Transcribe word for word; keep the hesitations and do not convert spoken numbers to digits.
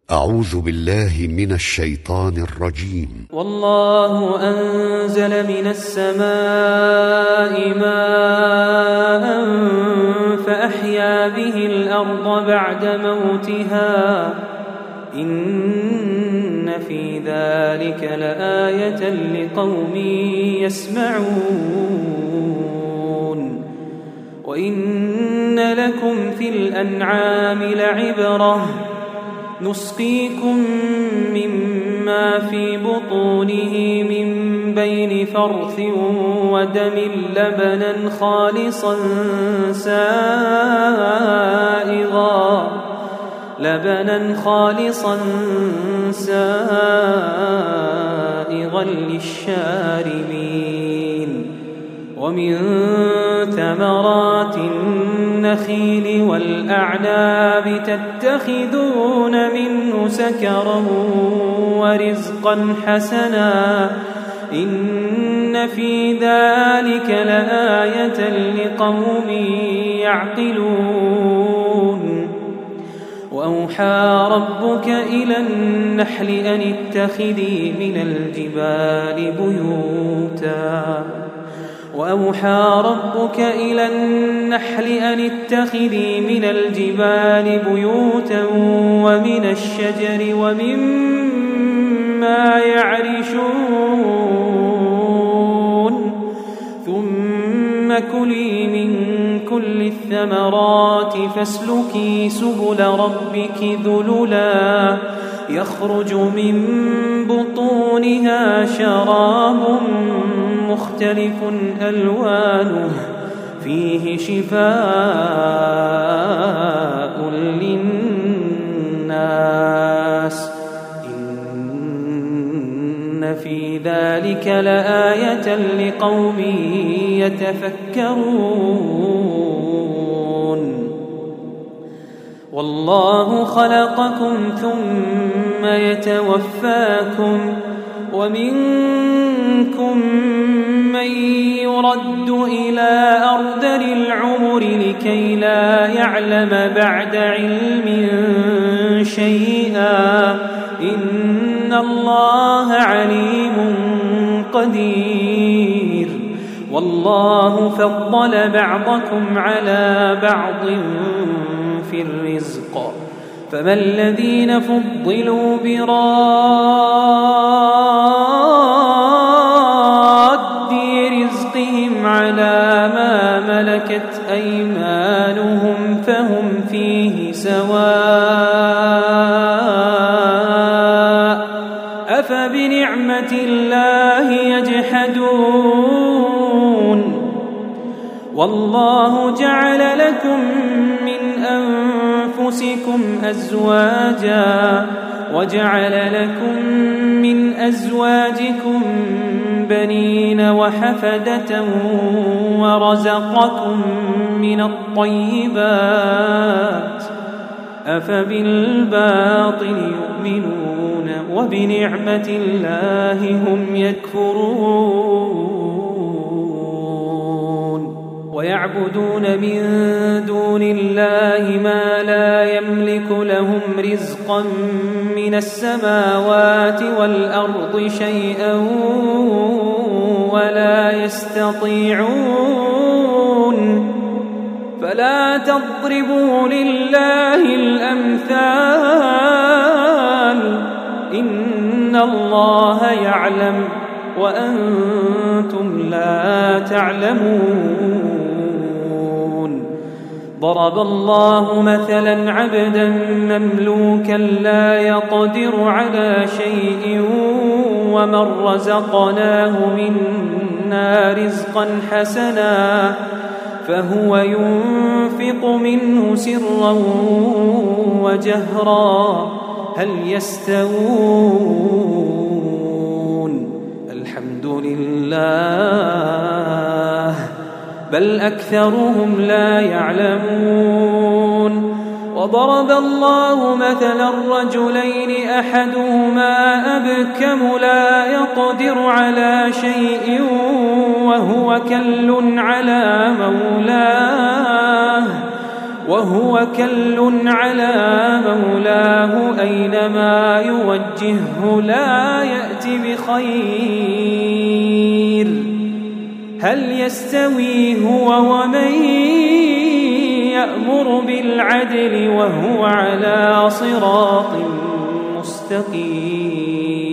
أعوذ بالله من الشيطان الرجيم. والله أنزل من السماء ماء فأحيا به الأرض بعد موتها إن في ذلك لآية لقوم يسمعون. وإن لكم في الأنعام لعبرة نسقيكم مما في بطونه من بين فرث ودم لبنا خالصا سائغا لبنا خالصا سائغا للشاربين ومن ثمرات النخيل والأعناب تتخذون منه سكرا ورزقا حسنا إن في ذلك لآية لقوم يعقلون. وأوحى ربك إلى النحل أن اتخذي من الجبال بيوتا وأوحى ربك إلى النحل أن اتخذي من الجبال بيوتا ومن الشجر ومما يعرشون ثم كلي من كل الثمرات فاسلكي سبل ربك ذللا يخرج من بطونها شراب مختلف ألوانه فيه شفاء للناس إن في ذلك لآية لقوم يتفكرون. والله خلقكم ثم يتوفاكم ومنكم من يرد إلى أرذل العمر لكي لا يعلم بعد علم شيئا إن الله عليم قدير. والله فضل بعضكم على بعض في الرزق فما الذين فضلوا براد رزقهم على ما ملكت أيمانهم فهم فيه سواء أفبنعمة الله يجحدون. والله جعل لكم من أنفسكم أزواجا وجعل لكم من أزواجكم بنين وحفدة ورزقكم من الطيبات أفبالباطل يؤمنون وبنعمة الله هم يكفرون. ويعبدون من دون الله ما لا يملك لهم رزقا من السماوات والأرض شيئا ولا يستطيعون فلا تضربوا لله الأمثال إن الله يعلم وأنتم لا تعلمون. ضرب الله مثلا عبدا مملوكا لا يقدر على شيء ومن رزقناه منا رزقا حسنا فهو ينفق منه سرا وجهرا هل يستوون الحمد لله بل أكثرهم لا يعلمون. وضرب الله مثلا رجلين أحدهما أبكم لا يقدر على شيء وهو كل على مولاه وهو كل على مولاه أينما يوجهه لا يأتي بخير. هل يستوي هو ومن يأمر بالعدل وهو على صراط مستقيم؟